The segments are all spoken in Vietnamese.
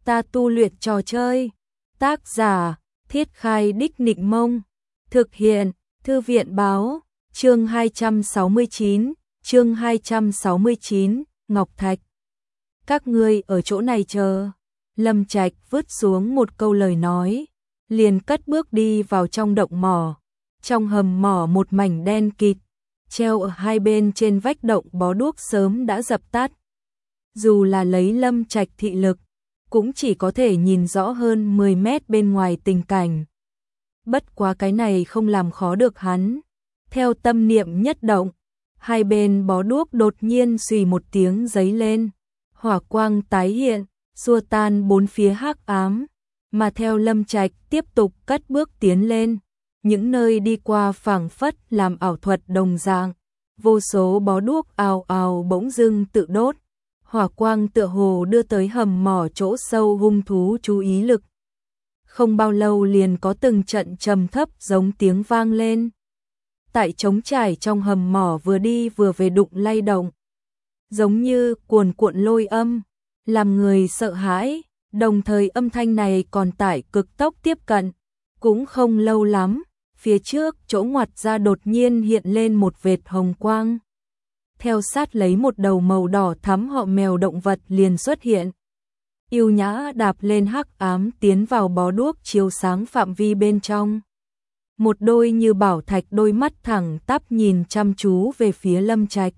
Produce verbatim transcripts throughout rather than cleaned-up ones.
ta tu luyện trò chơi. Tác giả, Thiết Khai Đích Nịnh Mông. Thực hiện, Thư viện Báo. Chương hai trăm sáu mươi chín, chương hai trăm sáu mươi chín, Ngọc Thạch. Các ngươi ở chỗ này chờ. Lâm Trạch vứt xuống một câu lời nói, liền cất bước đi vào trong động mỏ. Trong hầm mỏ một mảnh đen kịt, treo ở hai bên trên vách động bó đuốc sớm đã dập tắt. Dù là lấy Lâm Trạch thị lực, cũng chỉ có thể nhìn rõ hơn mười mét bên ngoài tình cảnh. Bất quá cái này không làm khó được hắn. Theo tâm niệm nhất động, hai bên bó đuốc đột nhiên xùy một tiếng giấy lên, hỏa quang tái hiện, xua tan bốn phía hắc ám, mà theo Lâm Trạch tiếp tục cất bước tiến lên, những nơi đi qua phảng phất làm ảo thuật đồng dạng, vô số bó đuốc ào ào bỗng dưng tự đốt, hỏa quang tựa hồ đưa tới hầm mỏ chỗ sâu hung thú chú ý lực. Không bao lâu liền có từng trận trầm thấp giống tiếng vang lên. Tại trống trải trong hầm mỏ vừa đi vừa về đụng lay động, giống như cuồn cuộn lôi âm, làm người sợ hãi, đồng thời âm thanh này còn tải cực tốc tiếp cận. Cũng không lâu lắm, phía trước chỗ ngoặt ra đột nhiên hiện lên một vệt hồng quang. Theo sát lấy một đầu màu đỏ thắm họ mèo động vật liền xuất hiện. Yêu nhã đạp lên hắc ám tiến vào bó đuốc chiếu sáng phạm vi bên trong. Một đôi như bảo thạch đôi mắt thẳng tắp nhìn chăm chú về phía Lâm Trạch.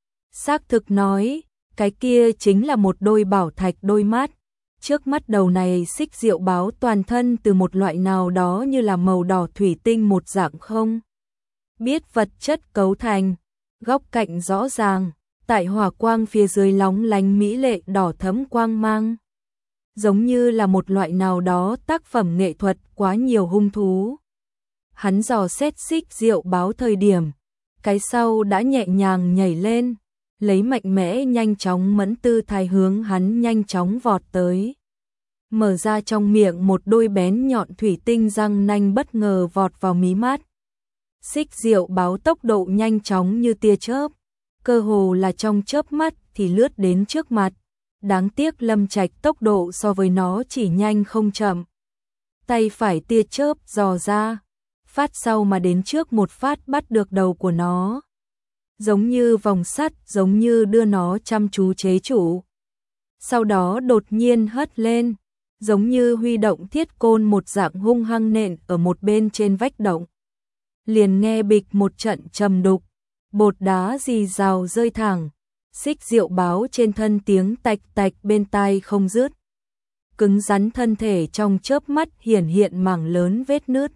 Xác thực nói, cái kia chính là một đôi bảo thạch đôi mắt. Trước mắt đầu này xích diệu báo toàn thân từ một loại nào đó như là màu đỏ thủy tinh một dạng không biết vật chất cấu thành, góc cạnh rõ ràng, tại hỏa quang phía dưới lóng lánh mỹ lệ đỏ thẫm quang mang. Giống như là một loại nào đó tác phẩm nghệ thuật quá nhiều hung thú. Hắn dò xét xích diệu báo thời điểm, cái sau đã nhẹ nhàng nhảy lên, lấy mạnh mẽ nhanh chóng mẫn tư thái hướng hắn nhanh chóng vọt tới. Mở ra trong miệng một đôi bén nhọn thủy tinh răng nanh bất ngờ vọt vào mí mắt. Xích diệu báo tốc độ nhanh chóng như tia chớp, cơ hồ là trong chớp mắt thì lướt đến trước mặt. Đáng tiếc Lâm Trạch tốc độ so với nó chỉ nhanh không chậm. Tay phải tia chớp dò ra, phát sau mà đến trước một phát bắt được đầu của nó. Giống như vòng sắt, giống như đưa nó chăm chú chế trụ. Sau đó đột nhiên hất lên, giống như huy động thiết côn một dạng hung hăng nện ở một bên trên vách động. Liền nghe bịch một trận trầm đục, bột đá rì rào rơi thẳng. Xích diệu báo trên thân tiếng tạch tạch bên tai không dứt. Cứng rắn thân thể trong chớp mắt hiển hiện mảng lớn vết nứt.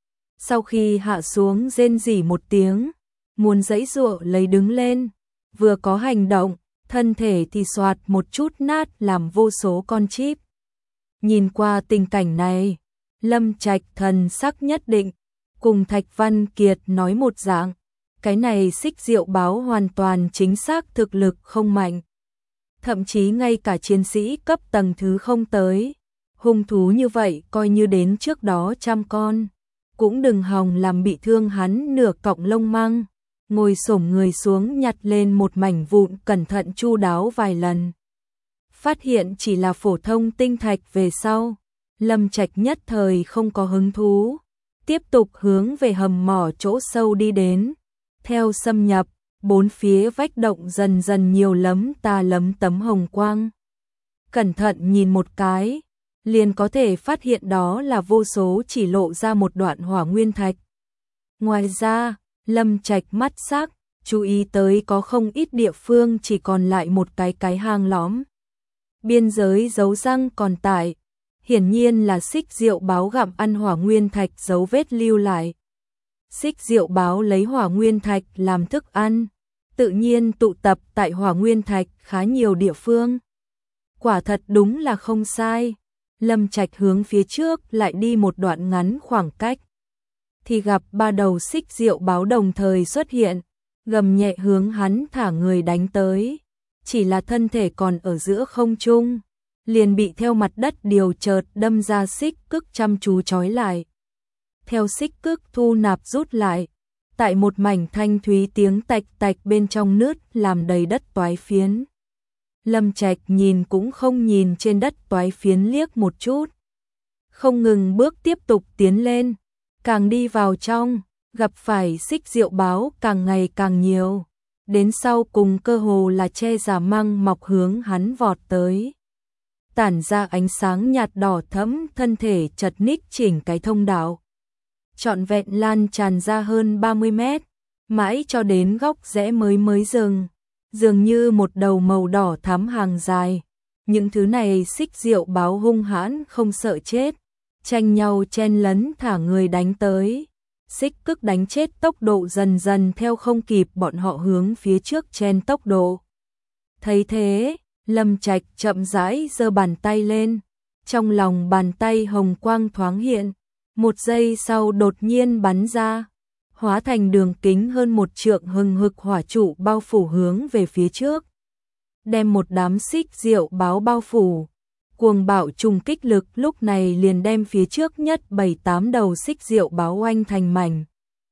Sau khi hạ xuống rên rỉ một tiếng, muốn giãy giụa lấy đứng lên, vừa có hành động, thân thể thì xoạt một chút nát làm vô số con chip. Nhìn qua tình cảnh này, Lâm Trạch thần sắc nhất định, cùng Thạch Văn Kiệt nói một dạng. Cái này xích diệu báo hoàn toàn chính xác thực lực không mạnh. Thậm chí ngay cả chiến sĩ cấp tầng thứ không tới. Hung thú như vậy coi như đến trước đó trăm con. Cũng đừng hòng làm bị thương hắn nửa cọng lông măng. Ngồi xổm người xuống nhặt lên một mảnh vụn cẩn thận chu đáo vài lần. Phát hiện chỉ là phổ thông tinh thạch về sau. Lâm Trạch nhất thời không có hứng thú. Tiếp tục hướng về hầm mỏ chỗ sâu đi đến. Theo xâm nhập, bốn phía vách động dần dần nhiều lấm ta lấm tấm hồng quang. Cẩn thận nhìn một cái, liền có thể phát hiện đó là vô số chỉ lộ ra một đoạn hỏa nguyên thạch. Ngoài ra, Lâm Trạch mắt sắc, chú ý tới có không ít địa phương chỉ còn lại một cái cái hang lõm. Biên giới dấu răng còn tại, hiển nhiên là xích diệu báo gặm ăn hỏa nguyên thạch dấu vết lưu lại. Xích diệu báo lấy hỏa nguyên thạch làm thức ăn, tự nhiên tụ tập tại hỏa nguyên thạch khá nhiều địa phương. Quả thật đúng là không sai. Lâm Trạch hướng phía trước lại đi một đoạn ngắn khoảng cách, thì gặp ba đầu xích diệu báo đồng thời xuất hiện, gầm nhẹ hướng hắn thả người đánh tới. Chỉ là thân thể còn ở giữa không trung, liền bị theo mặt đất điều chợt đâm ra xích cức chăm chú trói lại. Theo xích cức thu nạp rút lại, tại một mảnh thanh thúy tiếng tạch tạch bên trong nứt làm đầy đất toái phiến. Lâm Trạch nhìn cũng không nhìn trên đất toái phiến liếc một chút. Không ngừng bước tiếp tục tiến lên, càng đi vào trong, gặp phải xích diệu báo càng ngày càng nhiều. Đến sau cùng cơ hồ là che giả măng mọc hướng hắn vọt tới. Tản ra ánh sáng nhạt đỏ thẫm, thân thể chật ních chỉnh cái thông đạo. Trọn vẹn lan tràn ra hơn ba mươi mét, mãi cho đến góc rẽ mới mới dừng. Dường như một đầu màu đỏ thắm hàng dài. Những thứ này xích diệu báo hung hãn không sợ chết, tranh nhau chen lấn thả người đánh tới. Xích cức đánh chết tốc độ dần dần theo không kịp bọn họ hướng phía trước chen tốc độ. Thấy thế, Lâm Trạch chậm rãi giơ bàn tay lên, trong lòng bàn tay hồng quang thoáng hiện, một giây sau đột nhiên bắn ra, hóa thành đường kính hơn một trượng hừng hực hỏa trụ bao phủ hướng về phía trước, đem một đám xích diệu báo bao phủ. Cuồng bạo trùng kích lực lúc này liền đem phía trước nhất bảy tám đầu xích diệu báo oanh thành mảnh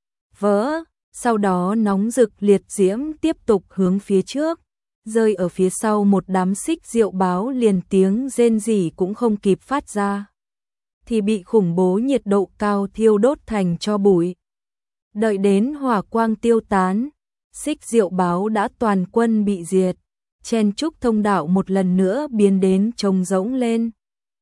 vỡ, sau đó nóng rực liệt diễm tiếp tục hướng phía trước, rơi ở phía sau một đám xích diệu báo liền tiếng rên rỉ cũng không kịp phát ra, thì bị khủng bố nhiệt độ cao thiêu đốt thành tro bụi. Đợi đến hỏa quang tiêu tán, xích diệu báo đã toàn quân bị diệt. Chen trúc thông đạo một lần nữa biến đến trống rỗng lên.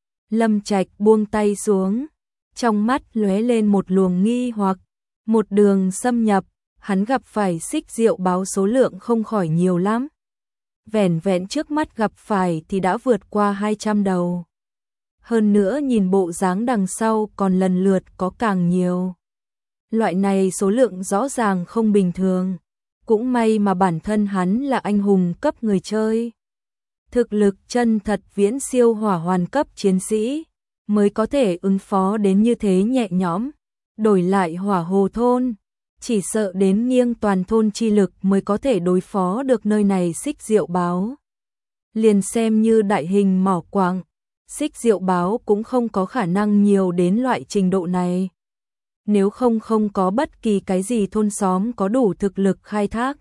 Lâm Trạch buông tay xuống, trong mắt lóe lên một luồng nghi hoặc, một đường xâm nhập, hắn gặp phải xích diệu báo số lượng không khỏi nhiều lắm. Vẻn vẹn trước mắt gặp phải thì đã vượt qua hai trăm đầu. Hơn nữa nhìn bộ dáng đằng sau còn lần lượt có càng nhiều. Loại này số lượng rõ ràng không bình thường. Cũng may mà bản thân hắn là anh hùng cấp người chơi. Thực lực chân thật viễn siêu hỏa hoàn cấp chiến sĩ, mới có thể ứng phó đến như thế nhẹ nhõm. Đổi lại hỏa hồ thôn, chỉ sợ đến nghiêng toàn thôn chi lực mới có thể đối phó được nơi này xích diệu báo. Liền xem như đại hình mỏ quặng, xích diệu báo cũng không có khả năng nhiều đến loại trình độ này. Nếu không không có bất kỳ cái gì thôn xóm có đủ thực lực khai thác.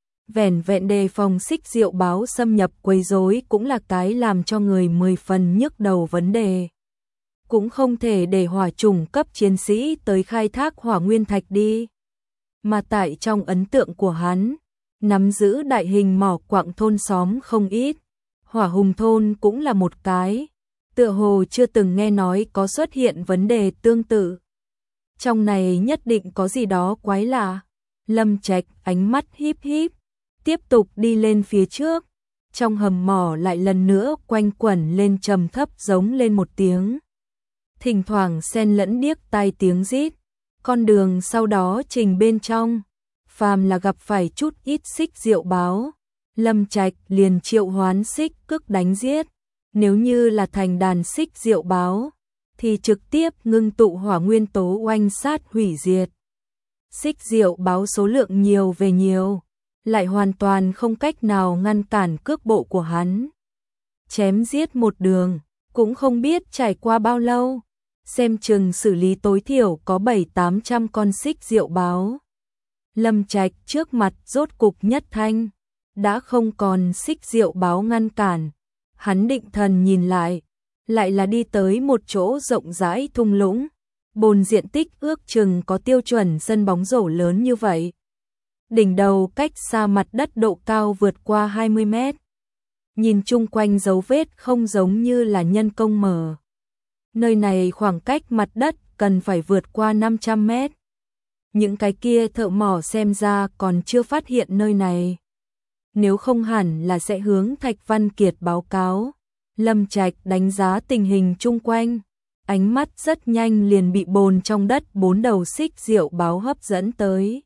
Vẻn vẹn đề phòng xích diệu báo xâm nhập quấy rối cũng là cái làm cho người mười phần nhức đầu vấn đề. Cũng không thể để hỏa chủng cấp chiến sĩ tới khai thác hỏa nguyên thạch đi. Mà tại trong ấn tượng của hắn, nắm giữ đại hình mỏ quặng thôn xóm không ít. Hỏa hùng thôn cũng là một cái, tựa hồ chưa từng nghe nói có xuất hiện vấn đề tương tự. Trong này nhất định có gì đó quái lạ. Lâm Trạch ánh mắt híp híp, tiếp tục đi lên phía trước. Trong hầm mỏ lại lần nữa quanh quẩn lên trầm thấp giống lên một tiếng. Thỉnh thoảng xen lẫn điếc tai tiếng rít. Con đường sau đó trình bên trong, phàm là gặp phải chút ít xích diệu báo, Lâm Trạch liền triệu hoán xích cức đánh giết. Nếu như là thành đàn xích diệu báo, thì trực tiếp ngưng tụ hỏa nguyên tố oanh sát hủy diệt. Xích diệu báo số lượng nhiều về nhiều, lại hoàn toàn không cách nào ngăn cản cước bộ của hắn. Chém giết một đường, cũng không biết trải qua bao lâu, xem chừng xử lý tối thiểu có bảy tám trăm con xích diệu báo. Lâm Trạch trước mặt rốt cục nhất thanh, đã không còn xích diệu báo ngăn cản. Hắn định thần nhìn lại, lại là đi tới một chỗ rộng rãi thung lũng, bồn diện tích ước chừng có tiêu chuẩn sân bóng rổ lớn như vậy. Đỉnh đầu cách xa mặt đất độ cao vượt qua hai mươi mét. Nhìn chung quanh dấu vết không giống như là nhân công mở. Nơi này khoảng cách mặt đất cần phải vượt qua năm trăm mét. Những cái kia thợ mỏ xem ra còn chưa phát hiện nơi này. Nếu không hẳn là sẽ hướng Thạch Văn Kiệt báo cáo. Lâm Trạch đánh giá tình hình chung quanh, ánh mắt rất nhanh liền bị bồn trong đất bốn đầu xích diệu báo hấp dẫn tới.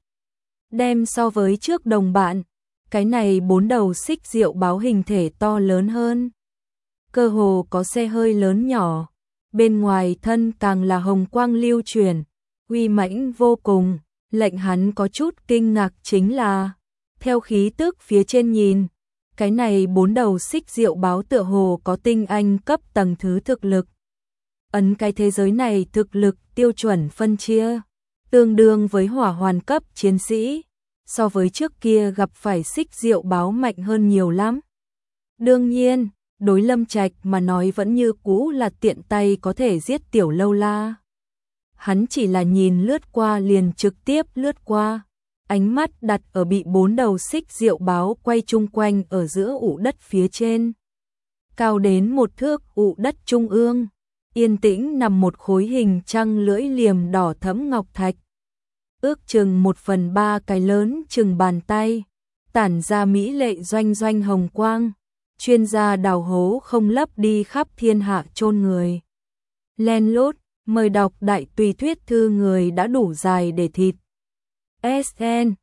Đem so với trước đồng bạn, cái này bốn đầu xích diệu báo hình thể to lớn hơn. Cơ hồ có xe hơi lớn nhỏ, bên ngoài thân càng là hồng quang lưu truyền, uy mãnh vô cùng, lệnh hắn có chút kinh ngạc chính là, theo khí tức phía trên nhìn, cái này bốn đầu xích diệu báo tựa hồ có tinh anh cấp tầng thứ thực lực. Ấn cái thế giới này thực lực tiêu chuẩn phân chia, tương đương với hỏa hoàn cấp chiến sĩ, so với trước kia gặp phải xích diệu báo mạnh hơn nhiều lắm. Đương nhiên, đối Lâm Trạch mà nói vẫn như cũ là tiện tay có thể giết Tiểu Lâu La. Hắn chỉ là nhìn lướt qua liền trực tiếp lướt qua, ánh mắt đặt ở bị bốn đầu xích diệu báo quay chung quanh ở giữa ụ đất phía trên. Cao đến một thước ụ đất trung ương, yên tĩnh nằm một khối hình trăng lưỡi liềm đỏ thẫm ngọc thạch. Ước chừng một phần ba cái lớn chừng bàn tay, tản ra mỹ lệ doanh doanh hồng quang, chuyên gia đào hố không lấp đi khắp thiên hạ chôn người. Len lút, mời đọc đại tùy thuyết thư người đã đủ dài để thịt. ét en